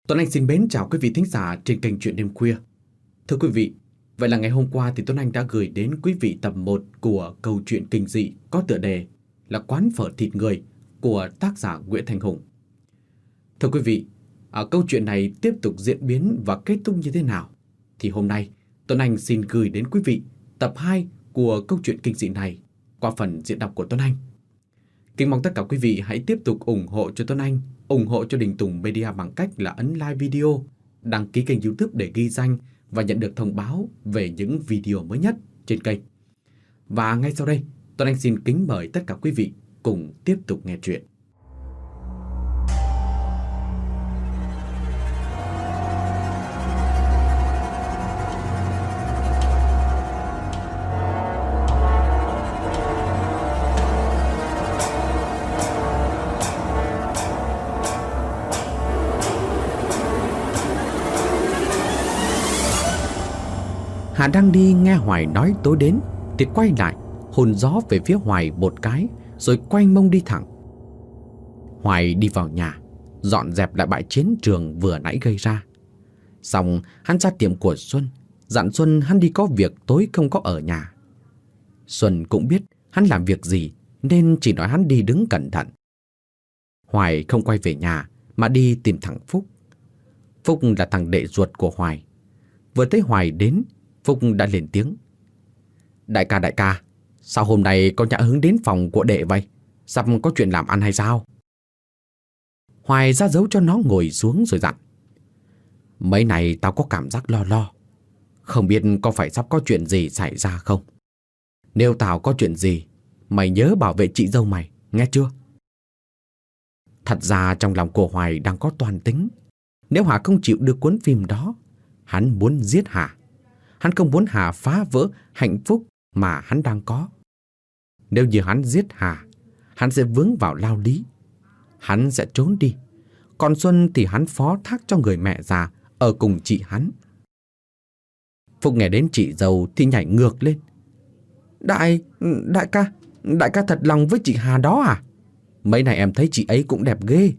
Tuấn Anh xin mến chào quý vị thính giả trên kênh Chuyện Đêm Khuya. Thưa quý vị, vậy là ngày hôm qua thì Tuấn Anh đã gửi đến quý vị tập 1 của câu chuyện kinh dị có tựa đề là Quán phở thịt người của tác giả Nguyễn Thành Hùng. Thưa quý vị, câu chuyện này tiếp tục diễn biến và kết thúc như thế nào? Thì hôm nay Tuấn Anh xin gửi đến quý vị tập 2 của câu chuyện kinh dị này qua phần diễn đọc của Tuấn Anh. Kính mong tất cả quý vị hãy tiếp tục ủng hộ cho Tuấn Anh, ủng hộ cho Đình Tùng Media bằng cách là ấn like video, đăng ký kênh YouTube để ghi danh và nhận được thông báo về những video mới nhất trên kênh. Và ngay sau đây, Tuấn Anh xin kính mời tất cả quý vị cùng tiếp tục nghe chuyện. Hà đang đi nghe Hoài nói tối đến thì quay lại, hồn gió về phía Hoài một cái rồi quay mông đi thẳng. Hoài đi vào nhà, dọn dẹp lại bãi chiến trường vừa nãy gây ra. Xong hắn ra tiệm của Xuân, dặn Xuân hắn đi có việc tối không có ở nhà. Xuân cũng biết hắn làm việc gì nên chỉ nói hắn đi đứng cẩn thận. Hoài không quay về nhà mà đi tìm thằng Phúc. Phúc là thằng đệ ruột của Hoài. Vừa thấy Hoài đến, Phúc đã lên tiếng. Đại ca, sao hôm nay con nhã hứng đến phòng của đệ vậy? Sắp có chuyện làm ăn hay sao? Hoài ra dấu cho nó ngồi xuống rồi dặn. Mấy này tao có cảm giác lo. Không biết có phải sắp có chuyện gì xảy ra không? Nếu tao có chuyện gì, mày nhớ bảo vệ chị dâu mày, nghe chưa? Thật ra trong lòng của Hoài đang có toan tính. Nếu Hà không chịu được cuốn phim đó, hắn muốn giết Hà. Hắn không muốn Hà phá vỡ hạnh phúc mà hắn đang có. Nếu như hắn giết Hà, hắn sẽ vướng vào lao lý. Hắn sẽ trốn đi. Còn Xuân thì hắn phó thác cho người mẹ già ở cùng chị hắn. Phúc nghe đến chị dâu thì nhảy ngược lên. Đại ca thật lòng với chị Hà đó à? Mấy này em thấy chị ấy cũng đẹp ghê.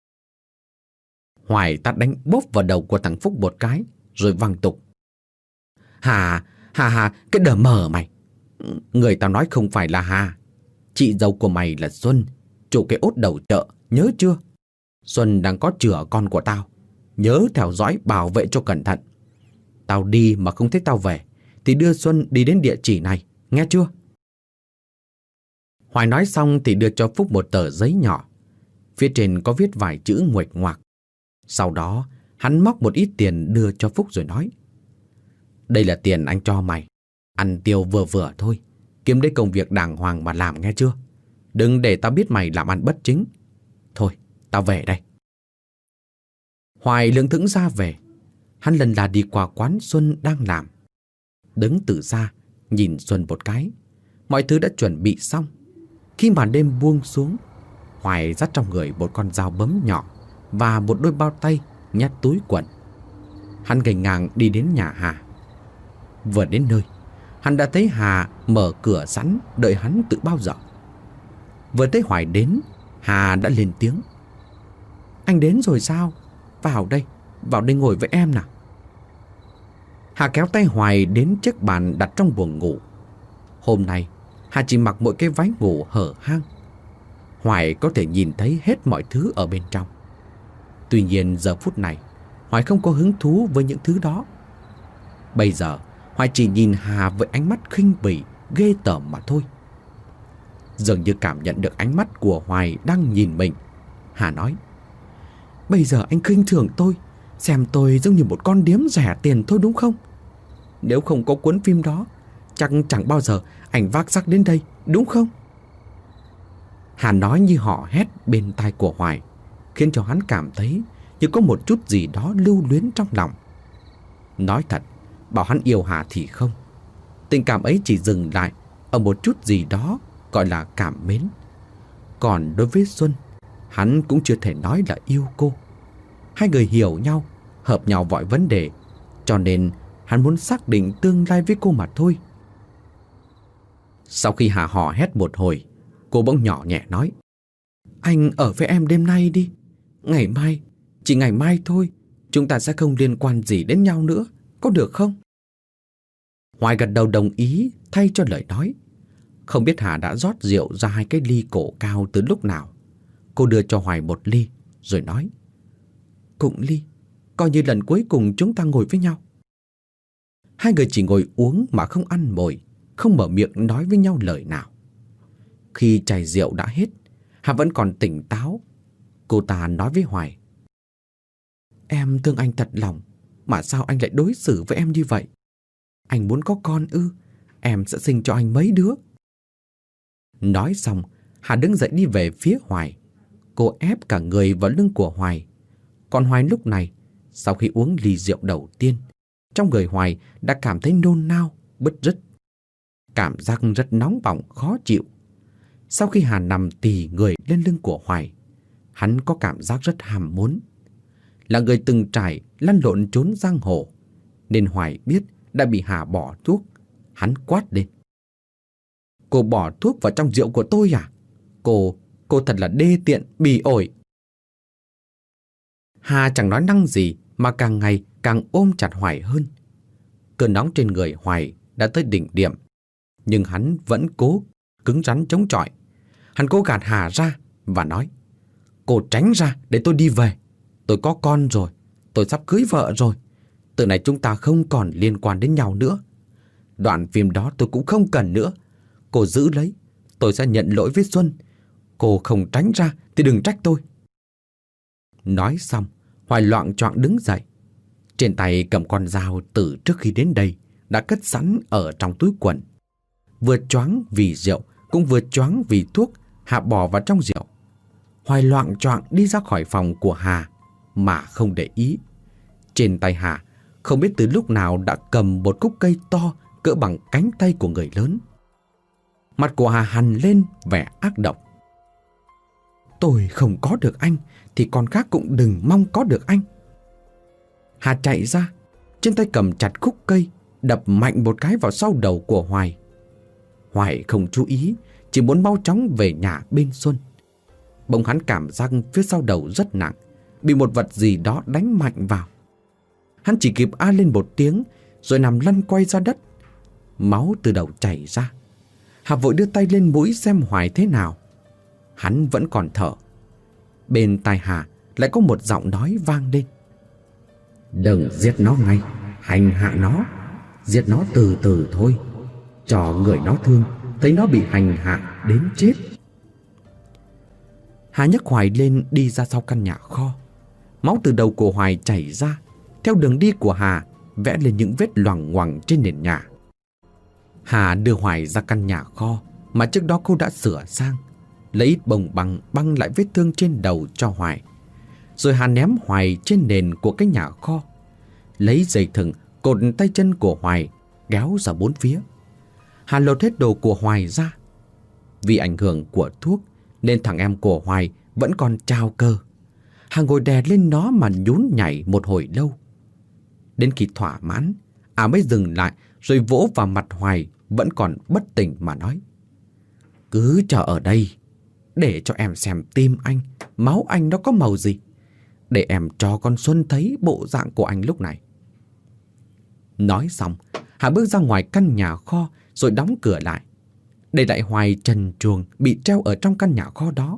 Hoài tát đánh bốp vào đầu của thằng Phúc một cái rồi văng tục. Hà, cái đờ mờ mày. Người tao nói không phải là Hà. Chị dâu của mày là Xuân, chủ cái ốt đầu chợ, nhớ chưa? Xuân đang có chữa con của tao. Nhớ theo dõi bảo vệ cho cẩn thận. Tao đi mà không thấy tao về thì đưa Xuân đi đến địa chỉ này, nghe chưa? Hoài nói xong thì đưa cho Phúc một tờ giấy nhỏ. Phía trên có viết vài chữ nguệch ngoạc. Sau đó hắn móc một ít tiền đưa cho Phúc rồi nói. Đây là tiền anh cho mày. Ăn tiêu vừa vừa thôi. Kiếm lấy công việc đàng hoàng mà làm, nghe chưa? Đừng để tao biết mày làm ăn bất chính. Thôi, tao về đây. Hoài lững thững ra về. Hắn lần là đi qua quán Xuân đang làm. Đứng từ xa, nhìn Xuân một cái. Mọi thứ đã chuẩn bị xong. Khi màn đêm buông xuống, Hoài dắt trong người một con dao bấm nhỏ và một đôi bao tay nhét túi quần. Hắn gành ngang đi đến nhà Hà. Vừa đến nơi, hắn đã thấy Hà mở cửa sẵn đợi hắn từ bao giờ. Vừa thấy Hoài đến, Hà đã lên tiếng. Anh đến rồi sao? Vào đây ngồi với em nào. Hà kéo tay Hoài đến chiếc bàn đặt trong buồng ngủ. Hôm nay, Hà chỉ mặc một cái váy ngủ hở hang. Hoài có thể nhìn thấy hết mọi thứ ở bên trong. Tuy nhiên giờ phút này, Hoài không có hứng thú với những thứ đó. Bây giờ, Hoài chỉ nhìn Hà với ánh mắt khinh bỉ, ghê tởm mà thôi. Dường như cảm nhận được ánh mắt của Hoài đang nhìn mình, Hà nói. Bây giờ anh khinh thường tôi, xem tôi giống như một con điếm rẻ tiền thôi đúng không? Nếu không có cuốn phim đó, chắc chẳng bao giờ anh vác xác đến đây, đúng không? Hà nói như họ hét bên tai của Hoài, khiến cho hắn cảm thấy như có một chút gì đó lưu luyến trong lòng. Nói thật, bảo hắn yêu Hà thì không. Tình cảm ấy chỉ dừng lại ở một chút gì đó gọi là cảm mến. Còn đối với Xuân, hắn cũng chưa thể nói là yêu cô. Hai người hiểu nhau, hợp nhau mọi vấn đề, cho nên hắn muốn xác định tương lai với cô mà thôi. Sau khi Hà hò hét một hồi, cô bỗng nhỏ nhẹ nói. Anh ở với em đêm nay đi. Ngày mai, chỉ ngày mai thôi. chúng ta sẽ không liên quan gì đến nhau nữa, có được không? Hoài gật đầu đồng ý thay cho lời nói. Không biết Hà đã rót rượu ra 2 cái ly cổ cao từ lúc nào. Cô đưa cho Hoài 1 ly rồi nói: "Cụng ly, coi như lần cuối cùng chúng ta ngồi với nhau." Hai người chỉ ngồi uống mà không ăn mồi, không mở miệng nói với nhau lời nào. Khi chai rượu đã hết, Hà vẫn còn tỉnh táo. Cô ta nói với Hoài: "Em thương anh thật lòng, mà sao anh lại đối xử với em như vậy? Anh muốn có con ư? Em sẽ sinh cho anh mấy đứa?" Nói xong, Hà đứng dậy đi về phía Hoài. Cô ép cả người vào lưng của Hoài. Còn Hoài lúc này, sau khi uống ly rượu đầu tiên, trong người Hoài đã cảm thấy nôn nao, bứt rứt. Cảm giác rất nóng bỏng, khó chịu. Sau khi Hà nằm tì người lên lưng của Hoài, hắn có cảm giác rất ham muốn. Là người từng trải lăn lộn trốn giang hồ, nên Hoài biết đã bị Hà bỏ thuốc. Hắn quát lên: "Cô bỏ thuốc vào trong rượu của tôi à? Cô thật là đê tiện, bỉ ổi." Hà chẳng nói năng gì mà càng ngày càng ôm chặt Hoài hơn. Cơn nóng trên người Hoài đã tới đỉnh điểm, nhưng hắn vẫn cố cứng rắn chống chọi. Hắn cố gạt Hà ra và nói: "Cô tránh ra để tôi đi về. Tôi có con rồi, tôi sắp cưới vợ rồi. Từ này chúng ta không còn liên quan đến nhau nữa. Đoạn phim đó tôi cũng không cần nữa. Cô giữ lấy, tôi sẽ nhận lỗi với Xuân. Cô không tránh ra thì đừng trách tôi." Nói xong, Hoài loạng choạng đứng dậy. Trên tay cầm con dao từ trước khi đến đây đã cất sẵn ở trong túi quần. Vừa choáng vì rượu, cũng vừa choáng vì thuốc Hà bỏ vào trong rượu. Hoài loạng choạng đi ra khỏi phòng của Hà mà không để ý. Trên tay Hà không biết từ lúc nào đã cầm một khúc cây to cỡ bằng cánh tay của người lớn. Mặt của Hà hằn lên vẻ ác độc. "Tôi không có được anh thì con khác cũng đừng mong có được anh." Hà chạy ra, trên tay cầm chặt khúc cây, đập mạnh một cái vào sau đầu của Hoài. Hoài không chú ý, chỉ muốn mau chóng về nhà bên Xuân. Bỗng hắn cảm giác phía sau đầu rất nặng, bị một vật gì đó đánh mạnh vào. Hắn chỉ kịp a lên một tiếng rồi nằm lăn quay ra đất. Máu từ đầu chảy ra. Hà vội đưa tay lên mũi xem Hoài thế nào. Hắn vẫn còn thở. Bên tai Hà lại có một giọng nói vang lên: "Đừng giết nó ngay, hành hạ nó. Giết nó từ từ thôi, cho người nó thương thấy nó bị hành hạ đến chết." Hà nhấc Hoài lên đi ra sau căn nhà kho. Máu từ đầu của Hoài chảy ra, theo đường đi của Hà vẽ lên những vết loằng ngoằng trên nền nhà. Hà đưa Hoài ra căn nhà kho mà trước đó cô đã sửa sang, lấy ít bông băng băng lại vết thương trên đầu cho Hoài. Rồi Hà ném Hoài trên nền của cái nhà kho, lấy dây thừng cột tay chân của Hoài, kéo ra 4 phía. Hà lột hết đồ của Hoài ra. Vì ảnh hưởng của thuốc nên thằng em của Hoài vẫn còn trao cơ. Hà ngồi đè lên nó mà nhún nhảy một hồi lâu. Đến khi thỏa mãn, mới dừng lại rồi vỗ vào mặt Hoài vẫn còn bất tỉnh mà nói: "Cứ chờ ở đây, để cho em xem tim anh, máu anh nó có màu gì, để em cho con Xuân thấy bộ dạng của anh lúc này." Nói xong, Hà bước ra ngoài căn nhà kho rồi đóng cửa lại, để lại Hoài trần truồng bị treo ở trong căn nhà kho đó.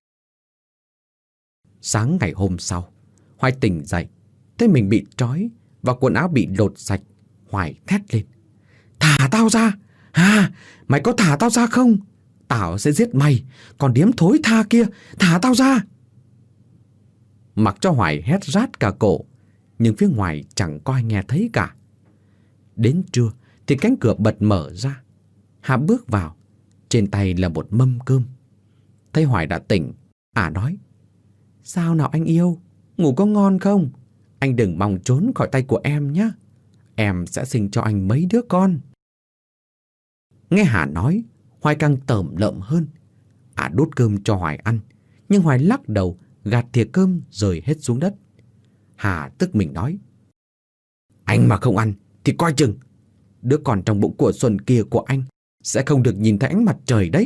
Sáng ngày hôm sau, Hoài tỉnh dậy, thấy mình bị trói và quần áo bị lột sạch. Hoài thét lên: "Thả tao ra! Hà, mày có thả tao ra không? Tao sẽ giết mày, còn điếm thối tha kia, thả tao ra!" Mặc cho Hoài hét rát cả cổ, nhưng phía ngoài chẳng có ai nghe thấy cả. Đến trưa thì cánh cửa bật mở ra. Hà bước vào, trên tay là một mâm cơm. Thấy Hoài đã tỉnh, nói: "Sao nào anh yêu, ngủ có ngon không? Anh đừng mong trốn khỏi tay của em nhé. Em sẽ sinh cho anh mấy đứa con." Nghe Hà nói, Hoài càng tởm lợm hơn. Đút cơm cho Hoài ăn, nhưng Hoài lắc đầu, gạt thìa cơm rơi hết xuống đất. Hà tức mình nói: "Anh mà không ăn thì coi chừng, đứa con trong bụng của Xuân kia của anh sẽ không được nhìn thấy ánh mặt trời đấy."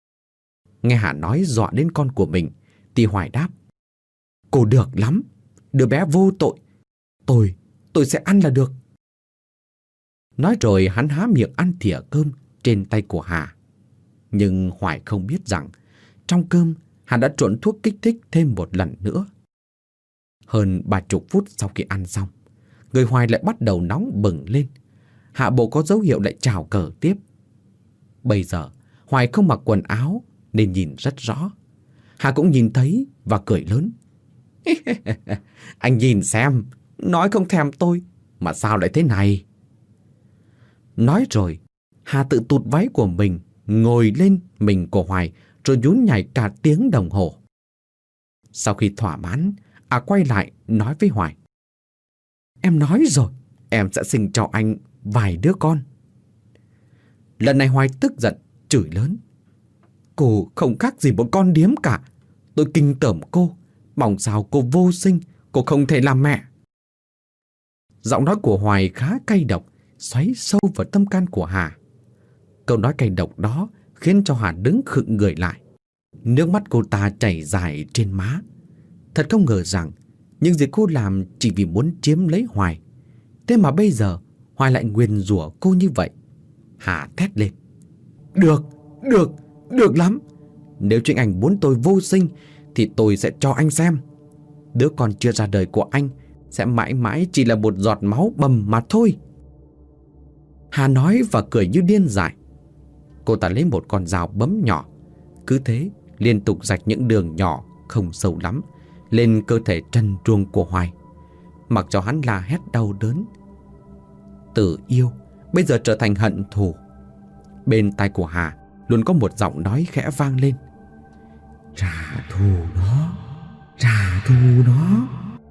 Nghe Hà nói dọa đến con của mình thì Hoài đáp: "Cô được lắm, đứa bé vô tội. Tôi sẽ ăn là được. Nói rồi hắn há miệng ăn thìa cơm trên tay của Hà. Nhưng Hoài không biết rằng trong cơm Hà đã trộn thuốc kích thích thêm một lần nữa. Hơn 30 phút sau khi ăn xong, người Hoài lại bắt đầu nóng bừng lên. Hạ bộ có dấu hiệu lại chào cờ tiếp. Bây giờ Hoài không mặc quần áo nên nhìn rất rõ. Hà cũng nhìn thấy và cười lớn. Anh nhìn xem, nói không thèm tôi mà sao lại thế này? Nói rồi Hà tự tụt váy của mình, ngồi lên mình của Hoài rồi nhún nhảy cả tiếng đồng hồ. Sau khi thỏa mãn, quay lại nói với Hoài. Em nói rồi, em sẽ sinh cho anh vài đứa con. Lần này Hoài tức giận, chửi lớn. Cô không khác gì một con điếm cả. Tôi kinh tởm cô, mong sao cô vô sinh, cô không thể làm mẹ. Giọng nói của Hoài khá cay độc, xoáy sâu vào tâm can của Hà. Câu nói cay độc đó khiến cho Hà đứng khựng người lại. Nước mắt cô ta chảy dài trên má. Thật không ngờ rằng những gì cô làm chỉ vì muốn chiếm lấy Hoài. Thế mà bây giờ Hoài lại nguyền rủa cô như vậy. Hà thét lên. Được lắm. Nếu chính anh muốn tôi vô sinh thì tôi sẽ cho anh xem. Đứa con chưa ra đời của anh sẽ mãi mãi chỉ là một giọt máu bầm mà thôi. Hà nói và cười như điên dại. Cô ta lấy một con dao bấm nhỏ, cứ thế liên tục rạch những đường nhỏ không sâu lắm lên cơ thể trần truồng của Hoài, mặc cho hắn la hét đau đớn. Từ yêu bây giờ trở thành hận thù. Bên tai của Hà luôn có một giọng nói khẽ vang lên. Trả thù nó.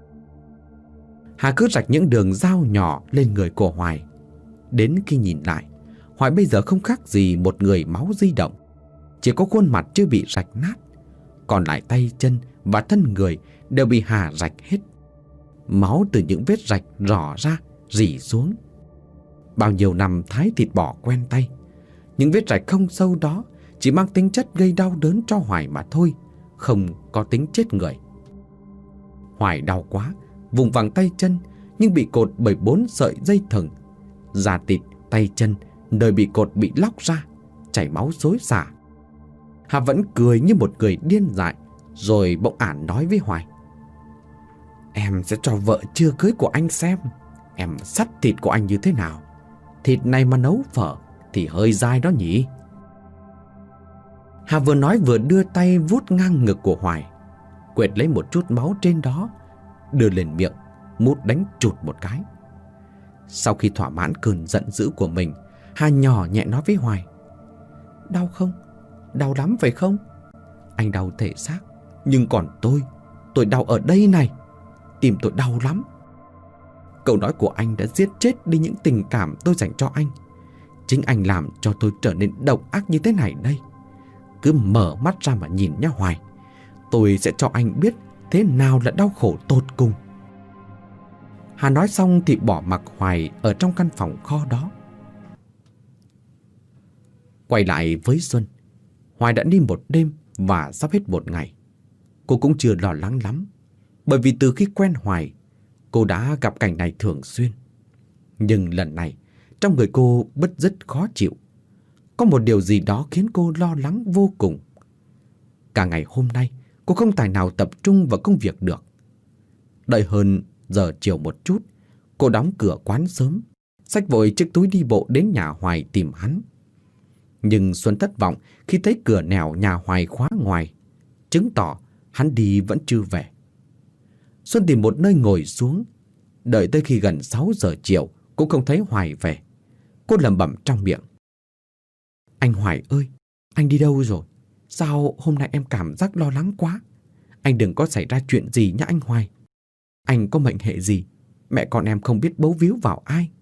Hà cứ rạch những đường dao nhỏ lên người của Hoài. Đến khi nhìn lại, Hoài bây giờ không khác gì một người máu di động. Chỉ có khuôn mặt chưa bị rạch nát, còn lại tay chân và thân người đều bị Hà rạch hết. Máu từ những vết rạch rỏ ra, rỉ xuống. Bao nhiêu năm thái thịt bò quen tay, những vết rạch không sâu đó chỉ mang tính chất gây đau đớn cho Hoài mà thôi, không có tính chết người. Hoài đau quá, vùng vằng tay chân nhưng bị cột bởi 4 sợi dây thừng. Da thịt, tay chân nơi bị cột bị lóc ra, chảy máu xối xả. Hà vẫn cười như một người điên dại, rồi bỗng ả nói với Hoài. Em sẽ cho vợ chưa cưới của anh xem em sắt thịt của anh như thế nào. Thịt này mà nấu phở thì hơi dai đó nhỉ. Hà vừa nói vừa đưa tay vuốt ngang ngực của Hoài, quệt lấy một chút máu trên đó, đưa lên miệng mút đánh chụt một cái. Sau khi thỏa mãn cơn giận dữ của mình, Hà nhỏ nhẹ nói với Hoài. Đau không? Đau lắm phải không? Anh đau thể xác, nhưng còn tôi đau ở đây này. Tim tôi đau lắm. Câu nói của anh đã giết chết đi những tình cảm tôi dành cho anh. Chính anh làm cho tôi trở nên độc ác như thế này đây. Cứ mở mắt ra mà nhìn nhá Hoài. Tôi sẽ cho anh biết thế nào là đau khổ tột cùng. Hà nói xong thì bỏ mặc Hoài ở trong căn phòng kho đó. Quay lại với Xuân, Hoài đã đi một đêm và sắp hết một ngày. Cô cũng chưa lo lắng lắm, bởi vì từ khi quen Hoài, cô đã gặp cảnh này thường xuyên. Nhưng lần này, trong người cô bứt rứt khó chịu. Có một điều gì đó khiến cô lo lắng vô cùng. Cả ngày hôm nay, cô không tài nào tập trung vào công việc được. Đợi hơn giờ chiều một chút, cô đóng cửa quán sớm, xách vội chiếc túi đi bộ đến nhà Hoài tìm hắn. Nhưng Xuân thất vọng khi thấy cửa nẻo nhà Hoài khóa ngoài, chứng tỏ hắn đi vẫn chưa về. Xuân tìm một nơi ngồi xuống, đợi tới khi gần 6 giờ chiều cũng không thấy Hoài về. Cô lẩm bẩm trong miệng. Anh Hoài ơi, anh đi đâu rồi? Sao hôm nay em cảm giác lo lắng quá? Anh đừng có xảy ra chuyện gì nhá anh Hoài. Anh có mệnh hệ gì? Mẹ con em không biết bấu víu vào ai.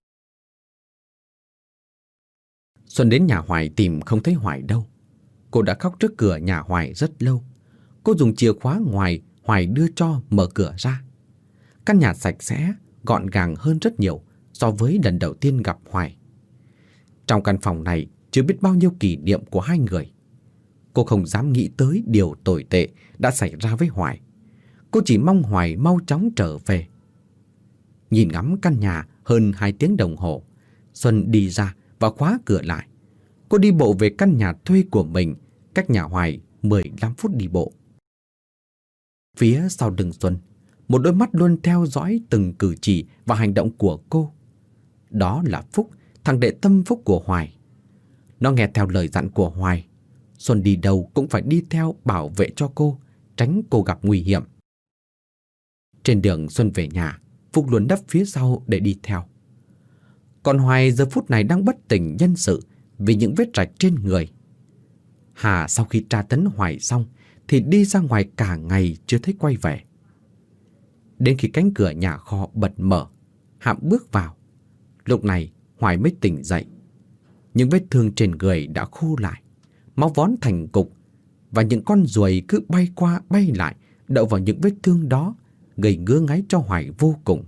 Xuân đến nhà Hoài tìm không thấy Hoài đâu. Cô đã khóc trước cửa nhà Hoài rất lâu. Cô dùng chìa khóa ngoài Hoài đưa cho mở cửa ra. Căn nhà sạch sẽ, gọn gàng hơn rất nhiều so với lần đầu tiên gặp Hoài. Trong căn phòng này chưa biết bao nhiêu kỷ niệm của hai người. Cô không dám nghĩ tới điều tồi tệ đã xảy ra với Hoài. Cô chỉ mong Hoài mau chóng trở về. Nhìn ngắm căn nhà hơn 2 tiếng đồng hồ, Xuân đi ra và khóa cửa lại. Cô đi bộ về căn nhà thuê của mình, cách nhà Hoài 15 phút đi bộ. Phía sau lưng Xuân, một đôi mắt luôn theo dõi từng cử chỉ và hành động của cô. Đó là Phúc, thằng đệ tâm phúc của Hoài. Nó nghe theo lời dặn của Hoài. Xuân đi đâu cũng phải đi theo bảo vệ cho cô, tránh cô gặp nguy hiểm. Trên đường Xuân về nhà, Phúc luôn nấp phía sau để đi theo. Còn Hoài giờ phút này đang bất tỉnh nhân sự vì những vết rạch trên người. Hà sau khi tra tấn Hoài xong thì đi ra ngoài cả ngày chưa thấy quay về. Đến khi cánh cửa nhà kho bật mở, Hạm bước vào. Lúc này Hoài mới tỉnh dậy. Những vết thương trên người đã khô lại, máu vón thành cục, và những con ruồi cứ bay qua bay lại đậu vào những vết thương đó, gây ngứa ngáy cho Hoài vô cùng.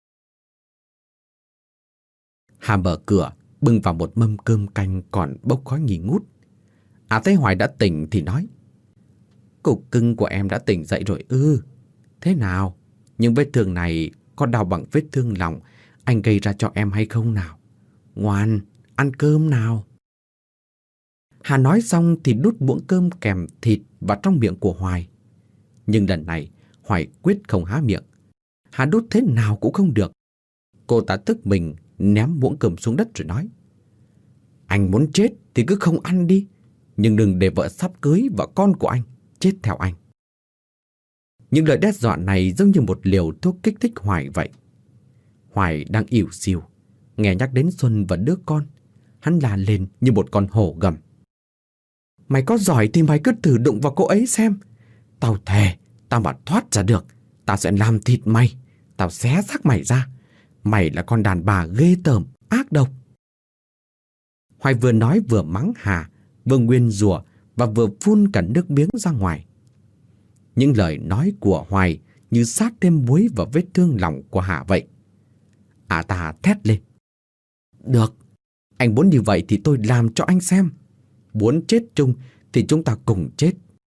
Hà mở cửa, bưng vào một mâm cơm canh còn bốc khói nghi ngút. Thấy Hoài đã tỉnh thì nói: "Cục cưng của em đã tỉnh dậy rồi ư? Thế nào? Những vết thương này có đau bằng vết thương lòng anh gây ra cho em hay không nào? Ngoan, ăn cơm nào." Hà nói xong thì đút muỗng cơm kèm thịt vào trong miệng của Hoài. Nhưng lần này Hoài quyết không há miệng. Hà đút thế nào cũng không được. Cô ta tức mình ném muỗng cơm xuống đất rồi nói: "Anh muốn chết thì cứ không ăn đi, nhưng đừng để vợ sắp cưới và con của anh chết theo anh." Những lời đe dọa này giống như một liều thuốc kích thích Hoài vậy. Hoài đang ỉu xìu, nghe nhắc đến Xuân và đứa con, hắn la lên như một con hổ gầm: "Mày có giỏi thì mày cứ thử đụng vào cô ấy xem. Tao thề, tao mà thoát ra được, tao sẽ làm thịt mày, tao xé xác mày ra. Mày là con đàn bà ghê tởm, ác độc." Hoài vừa nói vừa mắng Hà, vừa nguyền rủa và vừa phun cả nước miếng ra ngoài. Những lời nói của Hoài như sát thêm muối vào vết thương lòng của Hà vậy. Ta thét lên: "Được, anh muốn như vậy thì tôi làm cho anh xem. Muốn chết chung thì chúng ta cùng chết."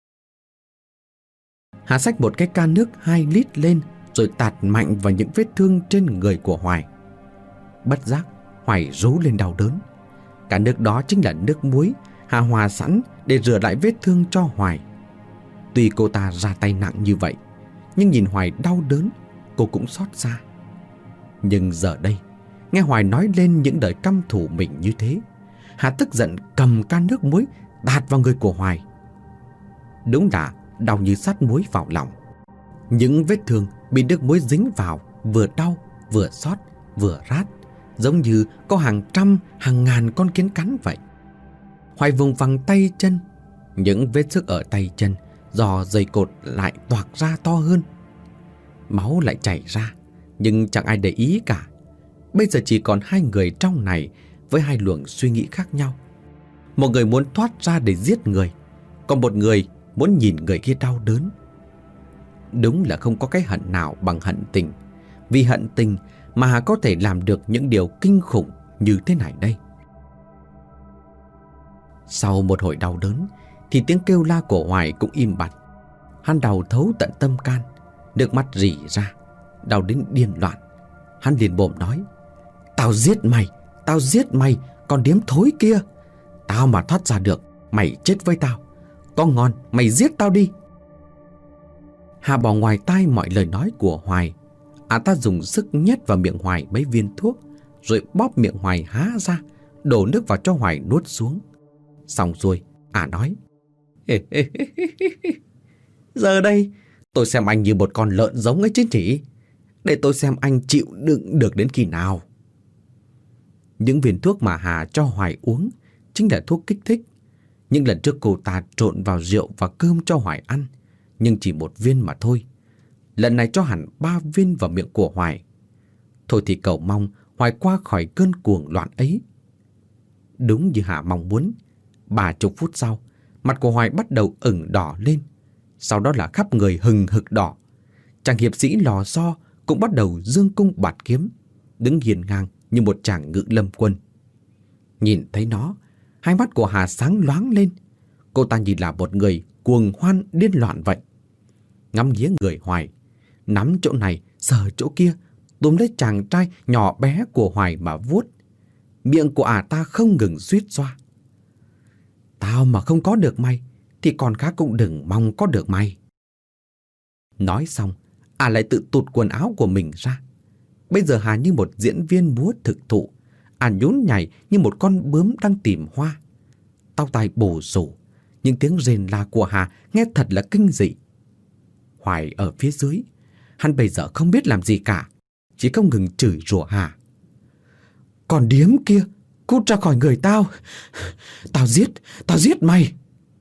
Hà xách một cái can nước 2 lít lên rồi tạt mạnh vào những vết thương trên người của Hoài. Bất giác Hoài rú lên đau đớn. Cả nước đó chính là nước muối Hà hòa sẵn để rửa lại vết thương cho Hoài. Tuy cô ta ra tay nặng như vậy, nhưng nhìn Hoài đau đớn, cô cũng xót xa. Nhưng giờ đây, nghe Hoài nói lên những lời căm thù mình như thế, Hà tức giận cầm can nước muối tạt vào người của Hoài. Đúng là đau như sát muối vào lòng. Những vết thương bị nước muối dính vào vừa đau, vừa xót, vừa rát, giống như có hàng trăm, hàng ngàn con kiến cắn vậy. Hoài vùng vằng tay chân. Những vết xước ở tay chân do dây cột lại toạc ra to hơn. Máu lại chảy ra, nhưng chẳng ai để ý cả. Bây giờ chỉ còn 2 người trong này với 2 luồng suy nghĩ khác nhau. Một người muốn thoát ra để giết người, còn một người muốn nhìn người kia đau đớn. Đúng là không có cái hận nào bằng hận tình. Vì hận tình mà Hà có thể làm được những điều kinh khủng như thế này đây. Sau một hồi đau đớn thì tiếng kêu la của Hoài cũng im bặt. Hắn đau thấu tận tâm can, nước mắt rỉ ra, đau đến điên loạn. Hắn liền bồm nói: "Tao giết mày, con điếm thối kia. Tao mà thoát ra được, mày chết với tao. Có ngon mày giết tao đi." Hà bỏ ngoài tai mọi lời nói của Hoài. Ta dùng sức nhét vào miệng Hoài mấy viên thuốc, rồi bóp miệng Hoài há ra, đổ nước vào cho Hoài nuốt xuống. Xong rồi nói: "Giờ đây tôi xem anh như một con lợn giống ấy chứ nhỉ. Để tôi xem anh chịu đựng được đến khi nào." Những viên thuốc mà Hà cho Hoài uống chính là thuốc kích thích. Những lần trước cô ta trộn vào rượu và cơm cho Hoài ăn, nhưng chỉ 1 viên mà thôi. Lần này cho hẳn 3 viên vào miệng của Hoài. Thôi thì cầu mong Hoài qua khỏi cơn cuồng loạn ấy. Đúng như Hà mong muốn, 30 phút sau, mặt của Hoài bắt đầu ửng đỏ lên. Sau đó là khắp người hừng hực đỏ. Chàng hiệp sĩ lò xo cũng bắt đầu giương cung bạt kiếm, đứng hiên ngang như một chàng ngự lâm quân. Nhìn thấy nó, hai mắt của Hà sáng loáng lên. Cô ta nhìn là một người cuồng hoan điên loạn vậy. ngắm nghía người Hoài, nắm chỗ này, sờ chỗ kia, túm lấy chàng trai nhỏ bé của Hoài mà vuốt. Miệng của ta không ngừng suýt xoa. Tao mà không có được mày, thì con khác cũng đừng mong có được mày. Nói xong, lại tự tụt quần áo của mình ra. Bây giờ Hà như một diễn viên múa thực thụ. Nhún nhảy như một con bướm đang tìm hoa. Tóc tai bù xù, những tiếng rền la của Hà nghe thật là kinh dị. Hoài ở phía dưới, hắn bây giờ không biết làm gì cả, chỉ không ngừng chửi rủa Hà. Còn điếm kia, cút ra khỏi người tao. Tao giết mày.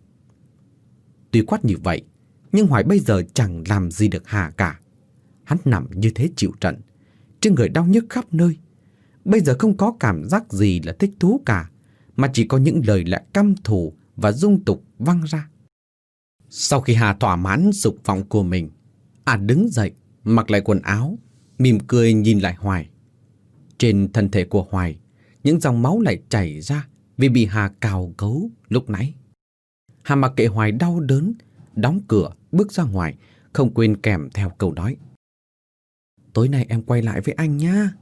Tuy quát như vậy, nhưng Hoài bây giờ chẳng làm gì được Hà cả. Hắn nằm như thế chịu trận, trên người đau nhức khắp nơi. Bây giờ không có cảm giác gì là thích thú cả, mà chỉ có những lời lẽ căm thù và dung tục văng ra. Sau khi Hà thỏa mãn dục vọng của mình, đứng dậy, mặc lại quần áo, mỉm cười nhìn lại Hoài. Trên thân thể của Hoài, những dòng máu lại chảy ra vì bị Hà cào cấu lúc nãy. Hà mặc kệ Hoài đau đớn, đóng cửa, bước ra ngoài, không quên kèm theo câu nói: tối nay em quay lại với anh nhá.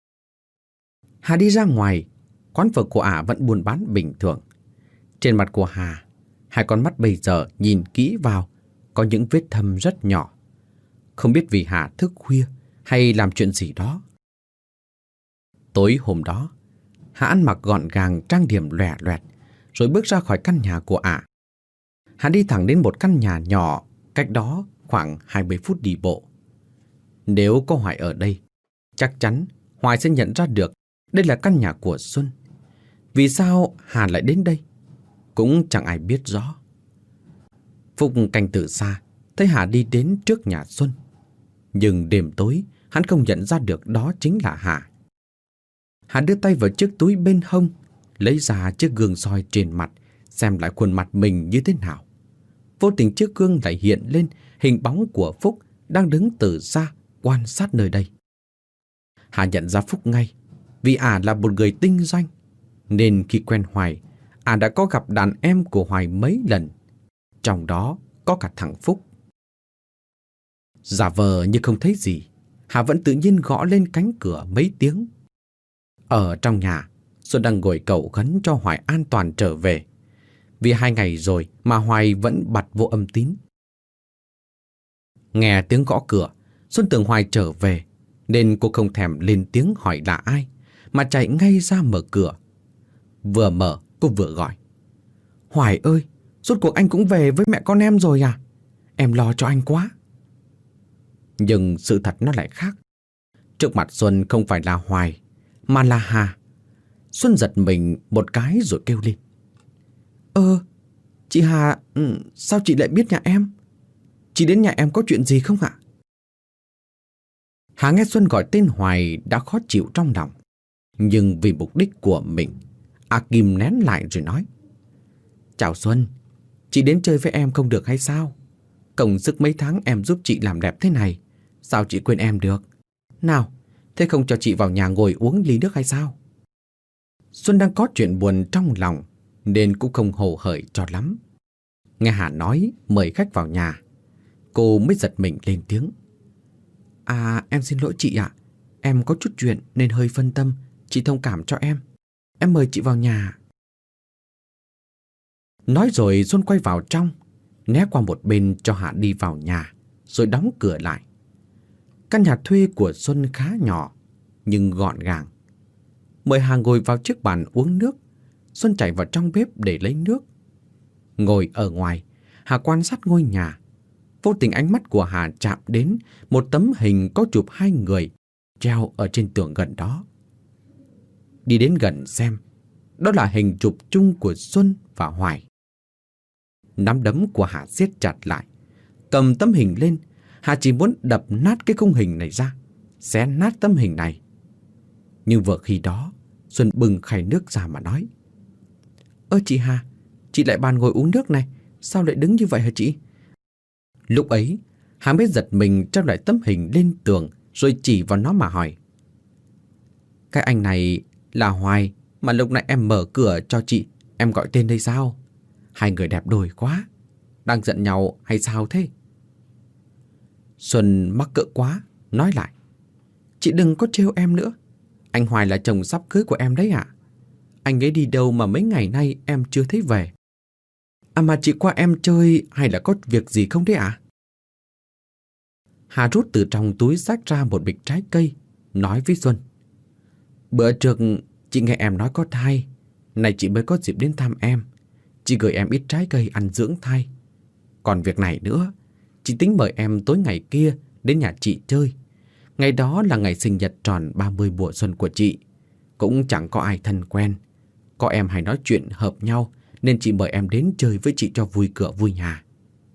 Hà đi ra ngoài, quán phở của vẫn buôn bán bình thường. Trên mặt của Hà, hai con mắt bây giờ nhìn kỹ vào, có những vết thâm rất nhỏ. Không biết vì Hà thức khuya hay làm chuyện gì đó. Tối hôm đó, Hà ăn mặc gọn gàng, trang điểm lòe loẹt, rồi bước ra khỏi căn nhà của Hà đi thẳng đến một căn nhà nhỏ, cách đó khoảng 20 phút đi bộ. Nếu có Hoài ở đây, chắc chắn Hoài sẽ nhận ra được đây là căn nhà của Xuân. Vì sao Hà lại đến đây, cũng chẳng ai biết rõ. Phúc canh từ xa, thấy Hà đi đến trước nhà Xuân. Nhưng đêm tối, hắn không nhận ra được đó chính là Hà. Hà đưa tay vào chiếc túi bên hông, lấy ra chiếc gương soi trên mặt, xem lại khuôn mặt mình như thế nào. Vô tình chiếc gương lại hiện lên hình bóng của Phúc đang đứng từ xa quan sát nơi đây. Hà nhận ra Phúc ngay, vì là một người tinh doanh, nên khi quen Hoài, đã có gặp đàn em của Hoài mấy lần, trong đó có cả thằng Phúc. Giả vờ như không thấy gì, Hà vẫn tự nhiên gõ lên cánh cửa mấy tiếng. Ở trong nhà, Xuân đang ngồi cầu khấn cho Hoài an toàn trở về, vì 2 ngày rồi mà Hoài vẫn bặt vô âm tín. Nghe tiếng gõ cửa, Xuân tưởng Hoài trở về, nên cô không thèm lên tiếng hỏi là ai, mà chạy ngay ra mở cửa. Vừa mở, cô vừa gọi: Hoài ơi, rốt cuộc anh cũng về với mẹ con em rồi à? Em lo cho anh quá. Nhưng sự thật nó lại khác. Trước mặt Xuân không phải là Hoài, mà là Hà. Xuân giật mình một cái rồi kêu lên: Chị Hà, sao chị lại biết nhà em? Chị đến nhà em có chuyện gì không ạ? Hà nghe Xuân gọi tên Hoài đã khó chịu trong lòng, nhưng vì mục đích của mình, kìm nén lại rồi nói: Chào Xuân, chị đến chơi với em không được hay sao? Công sức mấy tháng em giúp chị làm đẹp thế này, sao chị quên em được? Nào, thế không cho chị vào nhà ngồi uống ly nước hay sao? Xuân đang có chuyện buồn trong lòng, nên cũng không hồ hởi cho lắm. Nghe Hà nói mời khách vào nhà, cô mới giật mình lên tiếng: Em xin lỗi chị ạ. Em có chút chuyện nên hơi phân tâm, chị thông cảm cho em. Em mời chị vào nhà. Nói rồi Xuân quay vào trong, né qua một bên cho Hà đi vào nhà, rồi đóng cửa lại. Căn nhà thuê của Xuân khá nhỏ, nhưng gọn gàng. Mời Hà ngồi vào chiếc bàn uống nước, Xuân chạy vào trong bếp để lấy nước. Ngồi ở ngoài, Hà quan sát ngôi nhà. Vô tình ánh mắt của Hà chạm đến một tấm hình có chụp 2 người treo ở trên tường gần đó. Đi đến gần xem, đó là hình chụp chung của Xuân và Hoài. Nắm đấm của Hà siết chặt lại, cầm tấm hình lên. Hà chỉ muốn đập nát cái khung hình này ra, xé nát tấm hình này. Nhưng vừa khi đó, Xuân bưng khay nước ra mà nói: Chị Hà, chị lại bàn ngồi uống nước này, sao lại đứng như vậy hả chị? Lúc ấy, Hà mới giật mình treo lại tấm hình lên tường, rồi chỉ vào nó mà hỏi: Cái anh này là Hoài mà lúc nãy em mở cửa cho chị, em gọi tên đây sao? 2 người đẹp đôi quá, đang giận nhau hay sao thế? Xuân mắc cỡ quá, nói lại. Chị đừng có trêu em nữa. Anh Hoài là chồng sắp cưới của em đấy ạ. Anh ấy đi đâu mà mấy ngày nay em chưa thấy về? À mà chị qua em chơi hay là có việc gì không đấy ạ? Hà rút từ trong túi xách ra một bịch trái cây, nói với Xuân. Bữa trước chị nghe em nói có thai, nay chị mới có dịp đến thăm em. Chị gửi em ít trái cây ăn dưỡng thai. Còn việc này nữa, chị tính mời em tối ngày kia đến nhà chị chơi. Ngày đó là ngày sinh nhật tròn 30 mùa xuân của chị. Cũng chẳng có ai thân quen. Có em hay nói chuyện hợp nhau nên chị mời em đến chơi với chị cho vui cửa vui nhà.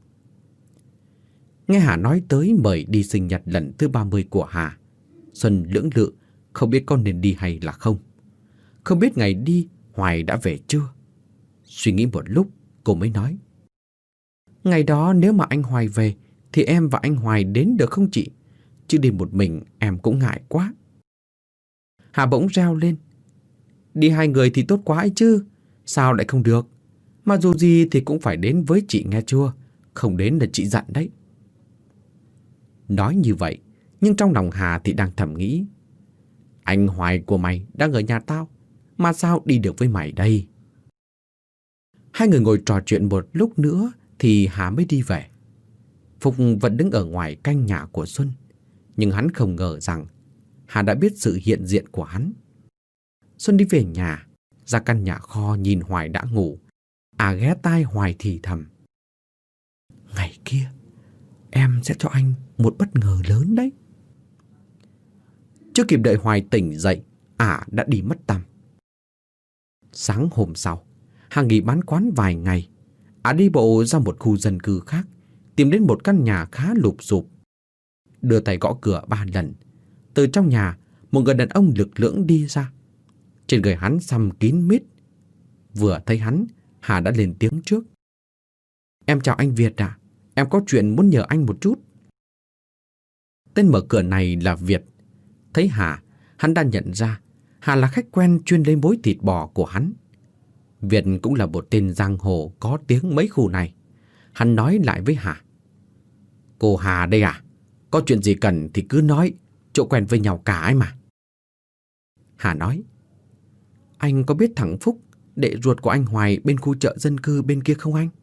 Nghe Hà nói tới mời đi sinh nhật lần thứ 30 của Hà, Xuân lưỡng lự không biết có nên đi hay là không. Không biết ngày đi Hoài đã về chưa. Suy nghĩ một lúc cô mới nói. Ngày đó nếu mà anh Hoài về thì em và anh Hoài đến được không chị? Chứ đi một mình em cũng ngại quá. Hà bỗng reo lên. Đi hai người thì tốt quá ấy chứ. Sao lại không được? Mà dù gì thì cũng phải đến với chị nghe chưa? Không đến là chị giận đấy. Nói như vậy, nhưng trong lòng Hà thì đang thầm nghĩ. Anh Hoài của mày đang ở nhà tao, mà sao đi được với mày đây? Hai người ngồi trò chuyện một lúc nữa thì Hà mới đi về. Phúc vẫn đứng ở ngoài canh nhà của Xuân, nhưng hắn không ngờ rằng Hà đã biết sự hiện diện của hắn. Xuân đi về nhà, ra căn nhà kho nhìn Hoài đã ngủ. Ghé tai Hoài thì thầm. Ngày kia, em sẽ cho anh một bất ngờ lớn đấy. Chưa kịp đợi Hoài tỉnh dậy, đã đi mất tăm. Sáng hôm sau, Hà nghỉ bán quán vài ngày. Đi bộ ra một khu dân cư khác, tìm đến một căn nhà khá lụp xụp. Đưa tay gõ cửa 3 lần. Từ trong nhà, một người đàn ông lực lưỡng đi ra. Trên người hắn xăm kín mít. Vừa thấy hắn, Hà đã lên tiếng trước. Em chào anh Việt ạ. Em có chuyện muốn nhờ anh một chút. Tên mở cửa này là Việt. Thấy Hà, hắn đã nhận ra Hà là khách quen chuyên lấy mối thịt bò của hắn. Việt cũng là một tên giang hồ có tiếng mấy khu này. Hắn nói lại với Hà. Cô Hà đây à? Có chuyện gì cần thì cứ nói, chỗ quen với nhau cả ấy mà. Hà nói. Anh có biết thằng Phúc, đệ ruột của anh Hoài bên khu chợ dân cư bên kia không anh?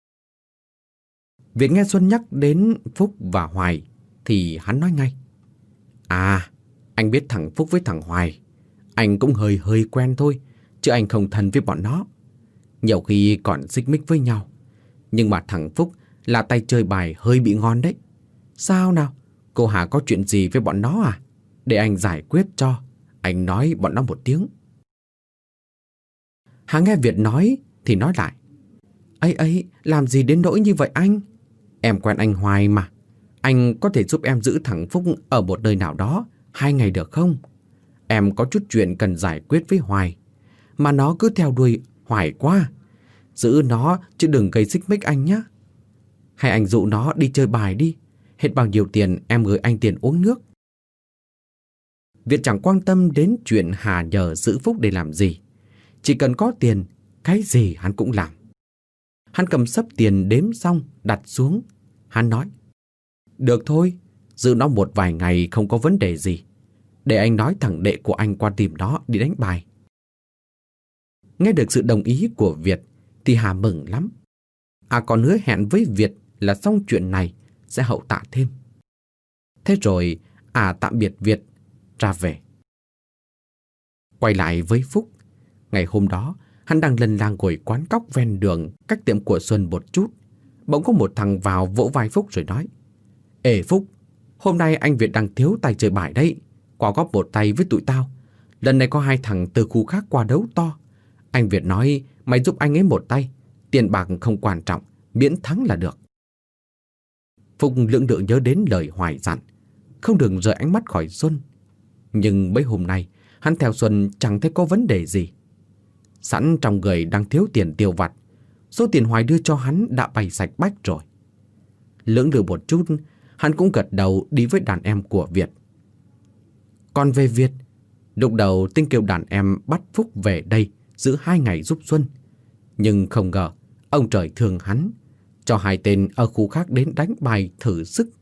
Việt nghe Xuân nhắc đến Phúc và Hoài thì hắn nói ngay. Anh biết thằng Phúc với thằng Hoài. Anh cũng hơi hơi quen thôi, chứ anh không thân với bọn nó. Nhiều khi còn xích mích với nhau. Nhưng mà thằng Phúc là tay chơi bài hơi bị ngon đấy. Sao nào? Cô Hà có chuyện gì với bọn nó à? Để anh giải quyết cho. Anh nói bọn nó một tiếng. Hà nghe Việt nói thì nói lại. Ấy, làm gì đến nỗi như vậy anh? Em quen anh Hoài mà. Anh có thể giúp em giữ thằng Phúc ở một nơi nào đó 2 ngày được không? Em có chút chuyện cần giải quyết với Hoài. Mà nó cứ theo đuôi Hoài quá. Giữ nó chứ đừng gây xích mích anh nhé. Hay anh dụ nó đi chơi bài đi. Hết bao nhiêu tiền em gửi anh tiền uống nước. Việt chẳng quan tâm đến chuyện Hà nhờ giữ Phúc để làm gì. Chỉ cần có tiền, cái gì hắn cũng làm. Hắn cầm xấp tiền đếm xong đặt xuống. Hắn nói. Được thôi, giữ nó một vài ngày không có vấn đề gì. Để anh nói thằng đệ của anh qua tìm nó đi đánh bài. Nghe được sự đồng ý của Việt thì Hà mừng lắm. Còn hứa hẹn với Việt là xong chuyện này sẽ hậu tạ thêm. Thế rồi tạm biệt Việt, ra về. Quay lại với Phúc. Ngày hôm đó hắn đang lân la ngồi quán cóc ven đường cách tiệm của Xuân một chút. Bỗng có một thằng vào vỗ vai Phúc rồi nói. Ê Phúc, hôm nay anh Việt đang thiếu tay chơi bài đấy. Qua góp một tay với tụi tao. Lần này có 2 thằng từ khu khác qua đấu to. Anh Việt nói mày giúp anh ấy một tay. Tiền bạc không quan trọng, miễn thắng là được. Phúc lưỡng lự nhớ đến lời Hoài dặn, không được rời ánh mắt khỏi Xuân. Nhưng mấy hôm nay hắn theo Xuân chẳng thấy có vấn đề gì. Sẵn trong người đang thiếu tiền tiêu vặt, số tiền Hoài đưa cho hắn đã bay sạch bách rồi. Lưỡng lự một chút, hắn cũng gật đầu đi với đàn em của Việt. Còn về Việt, lúc đầu tính kêu đàn em bắt Phúc về đây giữ 2 ngày giúp Xuân. Nhưng không ngờ ông trời thương hắn, cho 2 tên ở khu khác đến đánh bài thử sức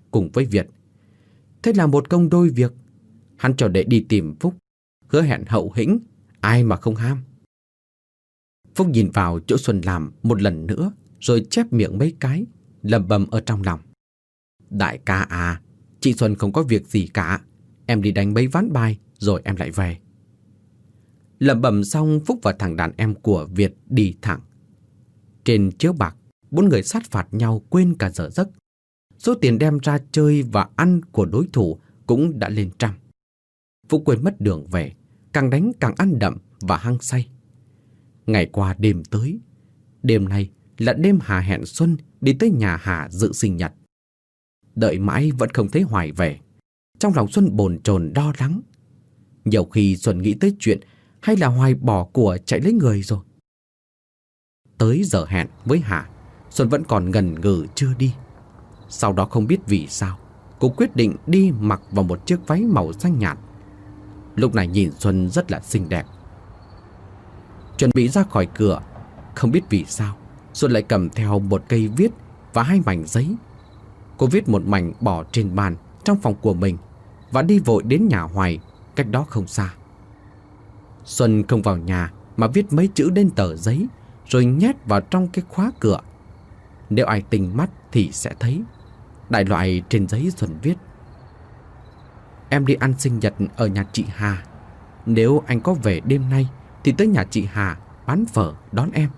cùng với Việt. Thế là một công đôi việc. Hắn cho đệ đi tìm Phúc, hứa hẹn hậu hĩnh, ai mà không ham. Phúc nhìn vào chỗ Xuân làm một lần nữa, rồi chép miệng mấy cái, lẩm bẩm ở trong lòng. Đại ca à, chị Xuân không có việc gì cả, em đi đánh mấy ván bài rồi em lại về. Lẩm bẩm xong, Phúc và thằng đàn em của Việt đi thẳng. Trên chiếu bạc, 4 người sát phạt nhau quên cả giờ giấc. Số tiền đem ra chơi và ăn của đối thủ cũng đã lên trăm. Phúc quên mất đường về, càng đánh càng ăn đậm và hăng say. Ngày qua đêm tới, đêm nay là đêm Hà hẹn Xuân đi tới nhà Hà dự sinh nhật. Đợi mãi vẫn không thấy Hoài về. Trong lòng Xuân bồn chồn lo lắng. Nhiều khi Xuân nghĩ tới chuyện hay là Hoài bỏ của chạy lấy người rồi. Tới giờ hẹn với Hà, Xuân vẫn còn ngần ngừ chưa đi. Sau đó không biết vì sao, cô quyết định đi mặc vào một chiếc váy màu xanh nhạt. Lúc này nhìn Xuân rất là xinh đẹp. Chuẩn bị ra khỏi cửa, không biết vì sao Xuân lại cầm theo một cây viết và 2 mảnh giấy. Cô viết một mảnh bỏ trên bàn trong phòng của mình và đi vội đến nhà Hoài, cách đó không xa. Xuân không vào nhà mà viết mấy chữ lên tờ giấy rồi nhét vào trong cái khóa cửa. Nếu ai tinh mắt thì sẽ thấy. Đại loại trên giấy Xuân viết: Em đi ăn sinh nhật ở nhà chị Hà. Nếu anh có về đêm nay thì tới nhà chị Hà bán phở đón em.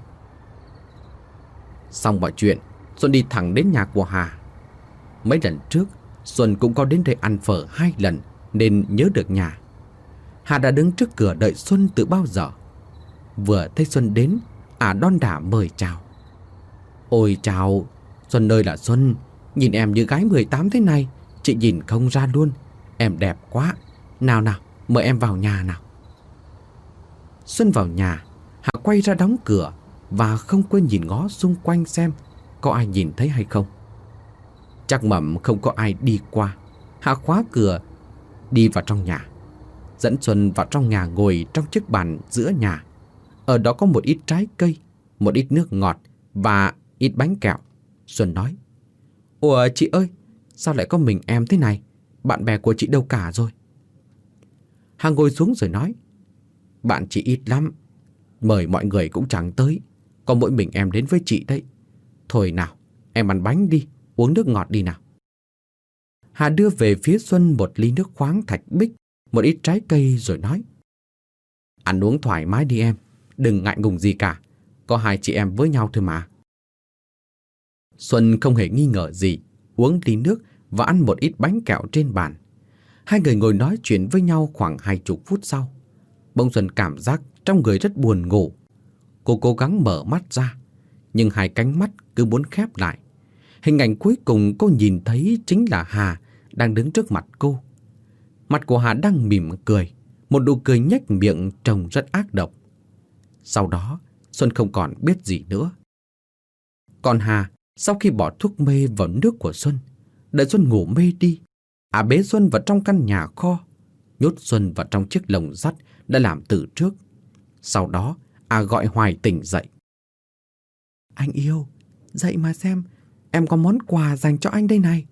Xong mọi chuyện, Xuân đi thẳng đến nhà của Hà. Mấy lần trước Xuân cũng có đến đây ăn phở 2 lần nên nhớ được nhà. Hà đã đứng trước cửa đợi Xuân từ bao giờ. Vừa thấy Xuân đến, đon đả mời chào. Ôi chào, Xuân ơi là Xuân, nhìn em như gái 18 thế này, chị nhìn không ra luôn. Em đẹp quá. Nào nào, mời em vào nhà nào. Xuân vào nhà, Hà quay ra đóng cửa và không quên nhìn ngó xung quanh xem có ai nhìn thấy hay không. Chắc mẩm không có ai đi qua. Hà khóa cửa, đi vào trong nhà, dẫn Xuân vào trong nhà ngồi trong chiếc bàn giữa nhà. Ở đó có một ít trái cây, một ít nước ngọt và ít bánh kẹo. Xuân nói: Ủa chị ơi, sao lại có mình em thế này? Bạn bè của chị đâu cả rồi? Hà ngồi xuống rồi nói: Bạn chị ít lắm, mời mọi người cũng chẳng tới, có mỗi mình em đến với chị đấy. Thôi nào, em ăn bánh đi, uống nước ngọt đi nào. Hà đưa về phía Xuân một ly nước khoáng thạch bích, một ít trái cây rồi nói: Ăn uống thoải mái đi em, đừng ngại ngùng gì cả, có 2 chị em với nhau thôi mà. Xuân không hề nghi ngờ gì, uống ly nước và ăn một ít bánh kẹo trên bàn. 2 người ngồi nói chuyện với nhau khoảng 20 phút sau. Bỗng Xuân cảm giác trong người rất buồn ngủ. Cô cố gắng mở mắt ra, nhưng 2 cánh mắt cứ muốn khép lại. Hình ảnh cuối cùng cô nhìn thấy chính là Hà đang đứng trước mặt cô. Mặt của Hà đang mỉm cười, một nụ cười nhếch miệng trông rất ác độc. Sau đó, Xuân không còn biết gì nữa. Còn Hà, sau khi bỏ thuốc mê vào nước của Xuân, đợi Xuân ngủ mê đi, bế Xuân vào trong căn nhà kho, nhốt Xuân vào trong chiếc lồng sắt đã làm từ trước. Sau đó, gọi Hoài tỉnh dậy. Anh yêu, dậy mà xem, em có món quà dành cho anh đây này.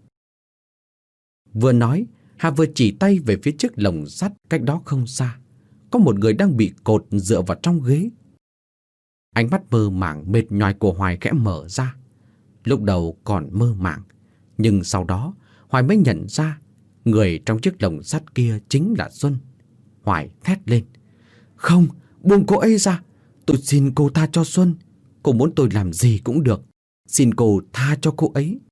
Vừa nói, Hà vừa chỉ tay về phía chiếc lồng sắt cách đó không xa. Có một người đang bị cột dựa vào trong ghế. Ánh mắt mơ màng mệt nhoài của Hoài khẽ mở ra. Lúc đầu còn mơ màng, nhưng sau đó Hoài mới nhận ra người trong chiếc lồng sắt kia chính là Xuân. Hoài thét lên: Không, buông cô ấy ra, tôi xin cô tha cho Xuân. Cô muốn tôi làm gì cũng được, xin cô tha cho cô ấy.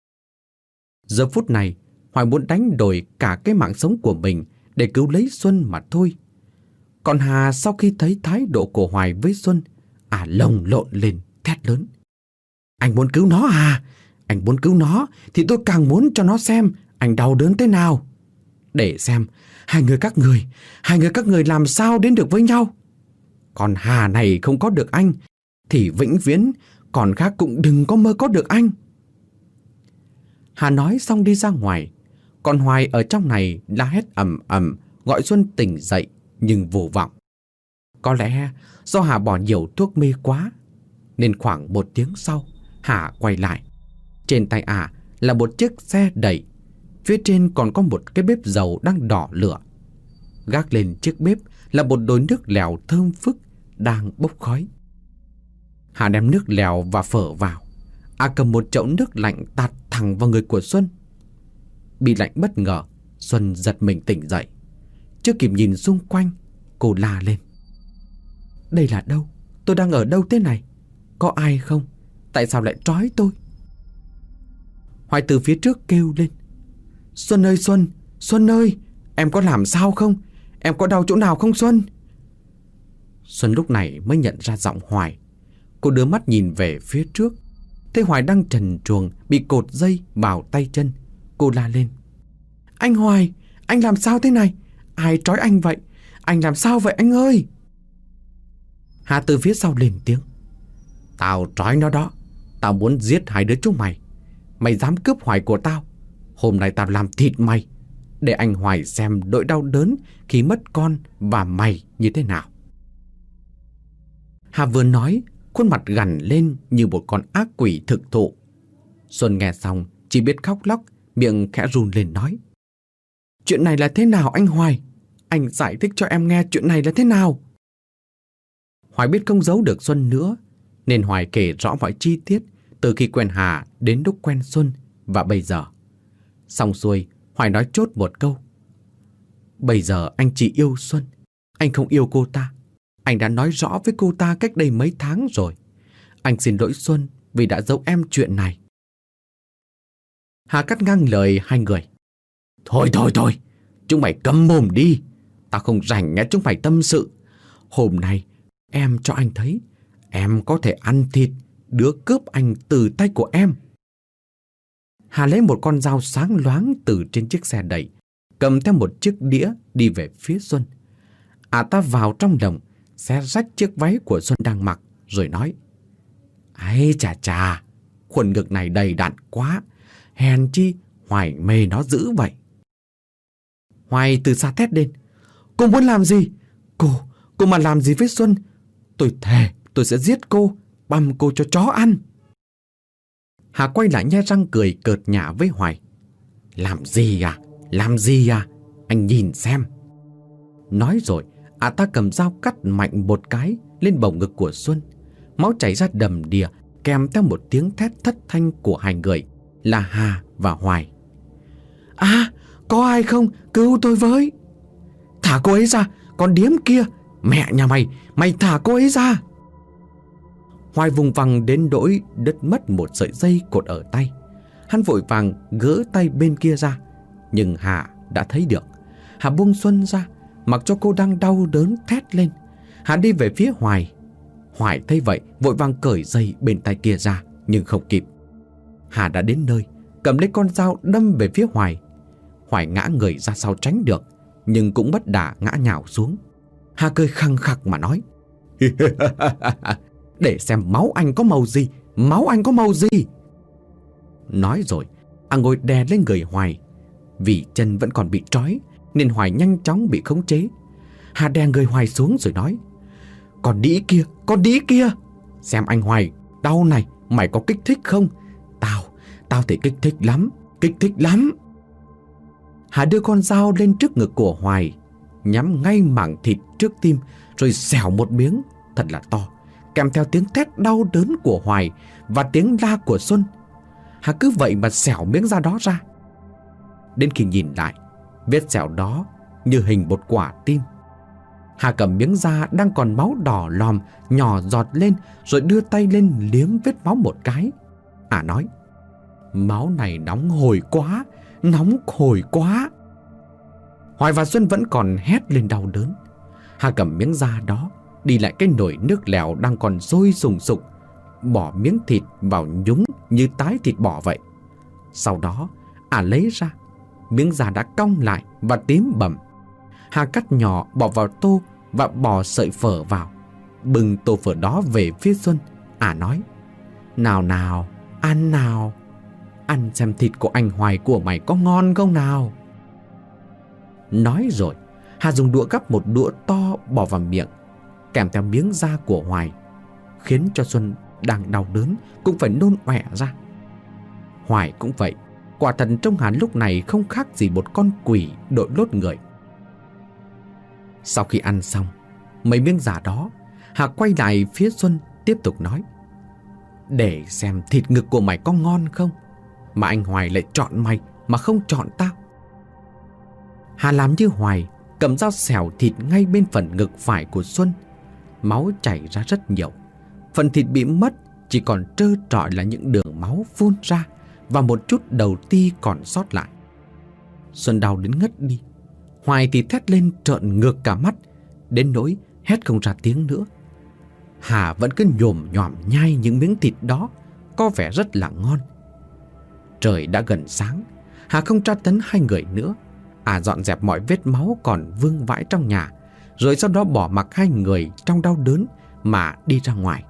Giờ phút này, Hoài muốn đánh đổi cả cái mạng sống của mình để cứu lấy Xuân mà thôi. Còn Hà sau khi thấy thái độ của Hoài với Xuân, lồng lộn lên thét lớn: Anh muốn cứu nó à? Anh muốn cứu nó thì tôi càng muốn cho nó xem anh đau đớn thế nào. Để xem hai người các người làm sao đến được với nhau. Còn Hà này không có được anh thì vĩnh viễn còn khác cũng đừng có mơ có được anh. Hà nói xong đi ra ngoài. Còn Hoài ở trong này la hét ầm ầm gọi Xuân tỉnh dậy nhưng vô vọng. Có lẽ do Hà bỏ nhiều thuốc mê quá, nên khoảng 1 tiếng sau Hà quay lại. Trên tay là một chiếc xe đẩy, Phía trên còn có một cái bếp dầu đang đỏ lửa. Gác lên chiếc bếp là một nồi nước lèo thơm phức đang bốc khói. Hà đem nước lèo và phở vào. Cầm một chậu nước lạnh tạt thẳng vào người của Xuân. Bị lạnh bất ngờ, Xuân giật mình tỉnh dậy. Chưa kịp nhìn xung quanh, cô la lên: "Đây là đâu? Tôi đang ở đâu thế này? Có ai không? Tại sao lại trói tôi?" Hoài từ phía trước kêu lên: "Xuân ơi Xuân, Xuân ơi, em có làm sao không? Em có đau chỗ nào không Xuân?" Xuân lúc này mới nhận ra giọng Hoài. Cô đưa mắt nhìn về phía trước, thấy Hoài đang trần truồng bị cột dây vào tay chân. Cô la lên: "Anh Hoài, anh làm sao thế này? Ai trói anh vậy? Anh làm sao vậy anh ơi?" Hà từ phía sau lên tiếng: "Tao trói nó đó. Tao muốn giết hai đứa chúng mày. Mày dám cướp Hoài của tao, hôm nay tao làm thịt mày, để anh Hoài xem nỗi đau đớn khi mất con và mày như thế nào." Hà vừa nói, khuôn mặt gằn lên như một con ác quỷ thực thụ. Xuân nghe xong chỉ biết khóc lóc, miệng khẽ run lên nói: "Chuyện này là thế nào anh Hoài? Anh giải thích cho em nghe chuyện này là thế nào?" Hoài biết không giấu được Xuân nữa, nên Hoài kể rõ mọi chi tiết từ khi quen Hà đến lúc quen Xuân và bây giờ. Xong xuôi, Hoài nói chốt một câu: "Bây giờ anh chỉ yêu Xuân, anh không yêu cô ta. Anh đã nói rõ với cô ta cách đây mấy tháng rồi. Anh xin lỗi Xuân vì đã giấu em chuyện này." Hà cắt ngang lời hai người: Thôi, chúng mày câm mồm đi. Tao không rảnh nghe chúng mày tâm sự. Hôm nay em cho anh thấy em có thể ăn thịt đứa cướp anh từ tay của em." Hà lấy một con dao sáng loáng từ trên chiếc xe đẩy, cầm theo một chiếc đĩa đi về phía Xuân. Ta vào trong lồng, xé rách chiếc váy của Xuân đang mặc, rồi nói: "Ấy chà, khuôn ngực này đầy đặn quá. Hèn chi Hoài mê nó dữ vậy." Hoài từ xa thét lên: "Cô muốn làm gì? Cô mà làm gì với Xuân, tôi thề tôi sẽ giết cô, băm cô cho chó ăn." Hà quay lại nhe răng cười cợt nhả với Hoài: Làm gì à? Anh nhìn xem." Nói rồi, ta cầm dao cắt mạnh một cái lên bầu ngực của Xuân. Máu chảy ra đầm đìa, kèm theo một tiếng thét thất thanh của hai người là Hà và Hoài: "Có ai không? Cứu tôi với! Thả cô ấy ra, con điếm kia! Mẹ nhà mày thả cô ấy ra!" Hoài vùng vằng đến nỗi đứt mất một sợi dây cột ở tay. Hắn vội vàng gỡ tay bên kia ra, nhưng Hà đã thấy được. Hà buông Xuân ra, mặc cho cô đang đau đớn thét lên. Hà đi về phía Hoài. Hoài thấy vậy vội vàng cởi dây bên tay kia ra, nhưng không kịp. Hà đã đến nơi, cầm lấy con dao đâm về phía Hoài. Hoài ngã người ra sau tránh được, nhưng cũng bất đà ngã nhào xuống. Hà cười khăng khặc mà nói: "Để xem máu anh có màu gì." Nói rồi, ngồi đè lên người Hoài. Vì chân vẫn còn bị trói nên Hoài nhanh chóng bị khống chế. Hà đè người Hoài xuống rồi nói: con đĩ kia, xem anh Hoài đau này, mày có kích thích không? Tao thì kích thích lắm. Hà đưa con dao lên trước ngực của Hoài, nhắm ngay mảng thịt trước tim, rồi xẻo một miếng thật là to, kèm theo tiếng thét đau đớn của Hoài và tiếng la của Xuân. Hà cứ vậy mà xẻo miếng da đó ra. Đến khi nhìn lại, vết xẻo đó như hình một quả tim. Hà cầm miếng da đang còn máu đỏ lòm nhỏ giọt lên, rồi đưa tay lên liếm vết máu một cái. Nói: "Máu này nóng hổi quá." Hoài và Xuân vẫn còn hét lên đau đớn. Hà cầm miếng da đó đi lại cái nồi nước lèo đang còn sôi sùng sục, bỏ miếng thịt vào nhúng như tái thịt bò vậy. Sau đó lấy ra, miếng da đã cong lại và tím bầm. Hà cắt nhỏ bỏ vào tô và bỏ sợi phở vào, bưng tô phở đó về phía Xuân. Nói: Nào, ăn nào. Ăn xem thịt của anh Hoài của mày có ngon không nào." Nói rồi, Hà dùng đũa gắp một đũa to bỏ vào miệng, kèm theo miếng da của Hoài, khiến cho Xuân đang đau đớn cũng phải nôn ọe ra. Hoài cũng vậy, Quả thật trông Hà lúc này không khác gì một con quỷ đội lốt người. Sau khi ăn xong mấy miếng giả đó, Hà quay lại phía Xuân tiếp tục nói: "Để xem thịt ngực của mày có ngon không, mà anh Hoài lại chọn mày mà không chọn tao." Hà làm như Hoài, cầm dao xẻo thịt ngay bên phần ngực phải của Xuân. Máu chảy ra rất nhiều. Phần thịt bị mất, chỉ còn trơ trọi là những đường máu phun ra và một chút đầu ti còn sót lại. Xuân đau đến ngất đi. Hoài thì thét lên trợn ngược cả mắt, đến nỗi hét không ra tiếng nữa. Hà vẫn cứ nhồm nhòm nhai những miếng thịt đó, có vẻ rất là ngon. Trời đã gần sáng. Hà không tra tấn hai người nữa. Dọn dẹp mọi vết máu còn vương vãi trong nhà, rồi sau đó bỏ mặc hai người trong đau đớn mà đi ra ngoài.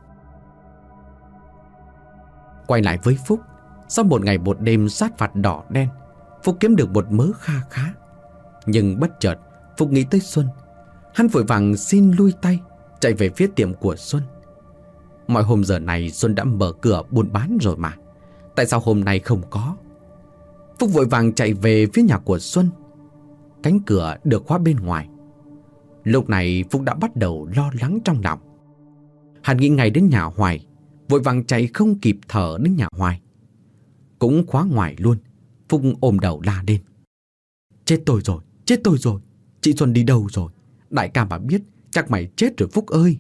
Quay lại với Phúc. Sau một ngày một đêm sát phạt đỏ đen, Phúc kiếm được một mớ kha khá. Nhưng bất chợt Phúc nghĩ tới Xuân. Hắn vội vàng xin lui tay, chạy về phía tiệm của Xuân. Mọi hôm giờ này Xuân đã mở cửa buôn bán rồi mà, tại sao hôm nay không có? Phúc vội vàng chạy về phía nhà của Xuân. Cánh cửa được khóa bên ngoài. Lúc này Phúc đã bắt đầu lo lắng trong lòng. Hắn nghĩ ngay đến nhà Hoài, vội vàng chạy không kịp thở đến nhà Hoài. Cũng khóa ngoài luôn. Phúc ôm đầu la lên: "Chết tôi rồi, chết tôi rồi. Chị Xuân đi đâu rồi? Đại ca mà biết chắc mày chết rồi Phúc ơi."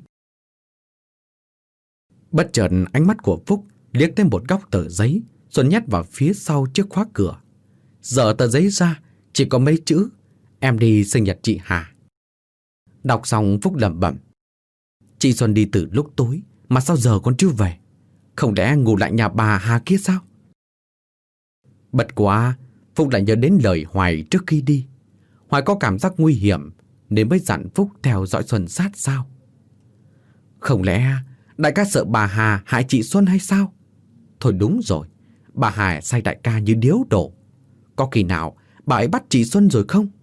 Bất chợt ánh mắt của Phúc liếc tới một góc tờ giấy Xuân nhét vào phía sau chiếc khóa cửa. Dở tờ giấy ra, chỉ có mấy chữ: "Em đi sinh nhật chị Hà." Đọc xong Phúc lẩm bẩm: "Chị Xuân đi từ lúc tối mà sao giờ còn chưa về? Không lẽ ngủ lại nhà bà Hà kia sao?" Bất quá Phúc lại nhớ đến lời Hoài trước khi đi. Hoài có cảm giác nguy hiểm nên mới dặn Phúc theo dõi Xuân sát sao. Không lẽ đại ca sợ bà Hà hại chị Xuân hay sao? Thôi đúng rồi, bà Hà sai đại ca như điếu đổ. Có khi nào bà ấy bắt chị Xuân rồi không?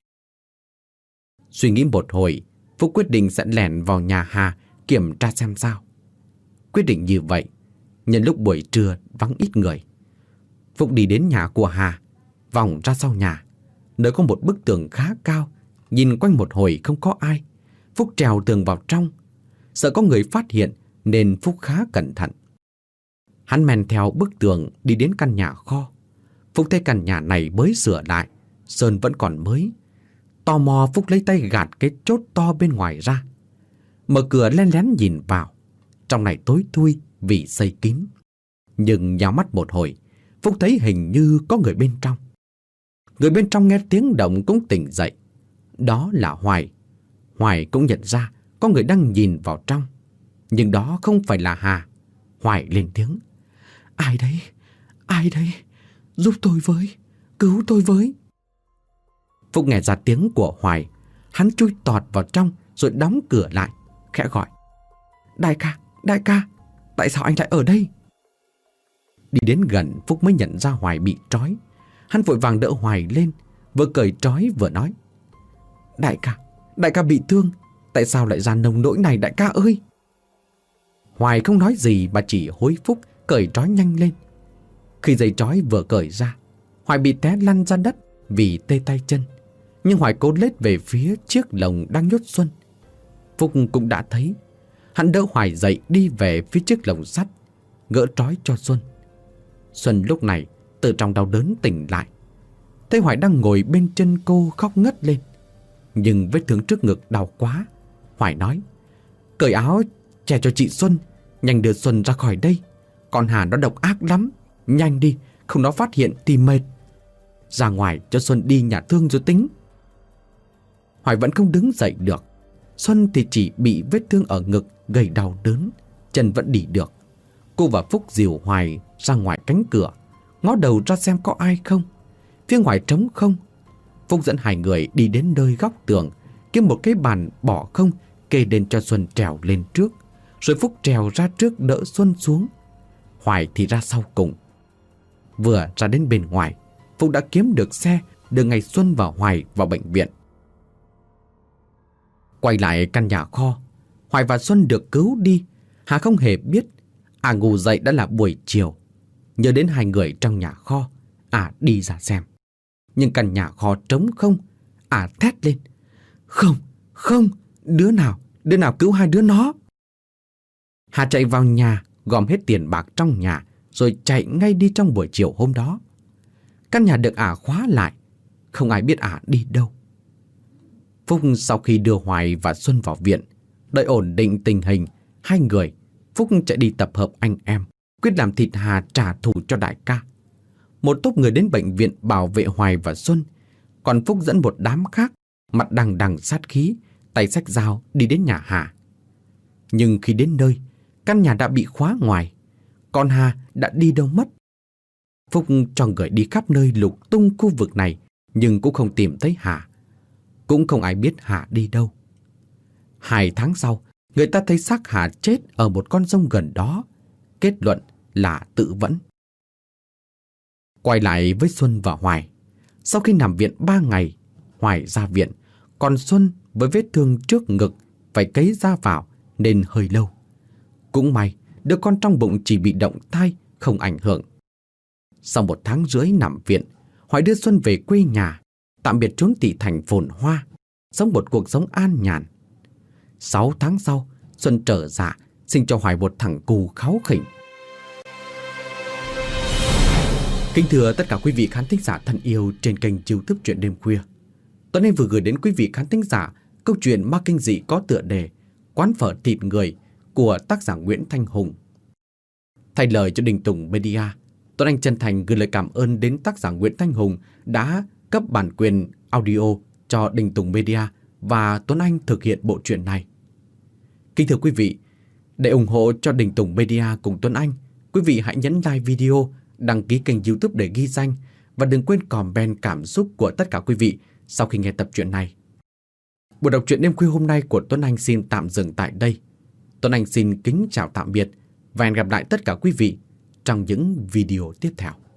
Suy nghĩ một hồi, Phúc quyết định sẽ lẻn vào nhà Hà kiểm tra xem sao. Quyết định như vậy, nhân lúc buổi trưa vắng ít người, Phúc đi đến nhà của Hà, vòng ra sau nhà, nơi có một bức tường khá cao. Nhìn quanh một hồi không có ai, Phúc trèo tường vào trong. Sợ có người phát hiện nên Phúc khá cẩn thận. Hắn men theo bức tường đi đến căn nhà kho. Phúc thấy căn nhà này mới sửa lại, sơn vẫn còn mới. Tò mò Phúc lấy tay gạt cái chốt to bên ngoài ra, mở cửa len lén nhìn vào. Trong này tối thui vì xây kín. Nhưng nhắm mắt một hồi, Phúc thấy hình như có người bên trong. Người bên trong nghe tiếng động cũng tỉnh dậy. Đó là Hoài. Hoài cũng nhận ra có người đang nhìn vào trong, nhưng đó không phải là Hà. Hoài lên tiếng: "Ai đấy? Ai đấy? Giúp tôi với, cứu tôi với." Phúc nghe ra tiếng của Hoài. Hắn chui tọt vào trong rồi đóng cửa lại, khẽ gọi: đại ca, tại sao anh lại ở đây?" Đi đến gần, Phúc mới nhận ra Hoài bị trói. Hắn vội vàng đỡ Hoài lên, vừa cởi trói vừa nói: Đại ca bị thương. Tại sao lại ra nông nỗi này đại ca ơi?" Hoài không nói gì mà chỉ hối Phúc cởi trói nhanh lên. Khi dây trói vừa cởi ra, Hoài bị té lăn ra đất vì tê tay chân. Nhưng Hoài cố lết về phía chiếc lồng đang nhốt Xuân. Phúc cũng đã thấy. Hắn đỡ Hoài dậy đi về phía chiếc lồng sắt, gỡ trói cho Xuân. Xuân lúc này từ trong đau đớn tỉnh lại, thấy Hoài đang ngồi bên chân cô khóc ngất lên. Nhưng vết thương trước ngực đau quá. Hoài nói: "Cởi áo che cho chị Xuân, nhanh đưa Xuân ra khỏi đây. Con Hà nó độc ác lắm, nhanh đi, không nó phát hiện thì mệt. Ra ngoài cho Xuân đi nhà thương rồi tính." Hoài vẫn không đứng dậy được. Xuân thì chỉ bị vết thương ở ngực gây đau đớn, chân vẫn đi được. Cô và Phúc dìu Hoài ra ngoài cánh cửa, ngó đầu ra xem có ai không. Phía ngoài trống không. Phúc dẫn hai người đi đến nơi góc tường, kiếm một cái bàn bỏ không kê lên cho Xuân trèo lên trước, rồi Phúc trèo ra trước đỡ Xuân xuống. Hoài thì ra sau cùng. Vừa ra đến bên ngoài, Phúc đã kiếm được xe đưa ngay Xuân và Hoài vào bệnh viện. Quay lại căn nhà kho, Hoài và Xuân được cứu đi. Hà không hề biết. Ngủ dậy đã là buổi chiều. Nhớ đến hai người trong nhà kho, đi ra xem. Nhưng căn nhà kho trống không. Thét lên: Không, không, đứa nào cứu hai đứa nó. Chạy vào nhà, gom hết tiền bạc trong nhà, rồi chạy ngay đi trong buổi chiều hôm đó. Căn nhà được khóa lại, không ai biết đi đâu. Phúc sau khi đưa Hoài và Xuân vào viện, đợi ổn định tình hình, hai người, Phúc chạy đi tập hợp anh em, quyết làm thịt Hà trả thù cho đại ca. Một tốp người đến bệnh viện bảo vệ Hoài và Xuân, còn Phúc dẫn một đám khác, mặt đằng đằng sát khí, tay xách dao đi đến nhà Hà. Nhưng khi đến nơi, căn nhà đã bị khóa ngoài, còn Hà đã đi đâu mất. Phúc cho người đi khắp nơi lục tung khu vực này, nhưng cũng không tìm thấy Hà. Cũng không ai biết Hà đi đâu. 2 tháng sau, người ta thấy xác Hà chết ở một con sông gần đó. Kết luận là tự vẫn. Quay lại với Xuân và Hoài. Sau khi nằm viện 3 ngày, Hoài ra viện, còn Xuân với vết thương trước ngực phải cấy da vào nên hơi lâu. Cũng may, đứa con trong bụng chỉ bị động thai, không ảnh hưởng. Sau 1 tháng rưỡi nằm viện, Hoài đưa Xuân về quê nhà, tạm biệt chốn thị thành phồn hoa, sống một cuộc sống an nhàn. 6 tháng sau, Xuân trở dạ, sinh cho Hoài một thằng cu kháu khỉnh. Kính thưa tất cả quý vị khán thính giả thân yêu trên kênh YouTube Chuyện Đêm Khuya, Tuấn Anh vừa gửi đến quý vị khán thính giả câu chuyện ma kinh dị có tựa đề Quán phở thịt người của tác giả Nguyễn Thanh Hùng. Thay lời cho Đình Tùng Media, Tuấn Anh chân thành gửi lời cảm ơn đến tác giả Nguyễn Thanh Hùng đã cấp bản quyền audio cho Đình Tùng Media và Tuấn Anh thực hiện bộ truyện này. Kính thưa quý vị, để ủng hộ cho Đình Tùng Media cùng Tuấn Anh, quý vị hãy nhấn like video, đăng ký kênh YouTube để ghi danh và đừng quên comment cảm xúc của tất cả quý vị sau khi nghe tập truyện này. Buổi đọc truyện đêm khuya hôm nay của Tuấn Anh xin tạm dừng tại đây. Tuấn Anh xin kính chào tạm biệt và hẹn gặp lại tất cả quý vị trong những video tiếp theo.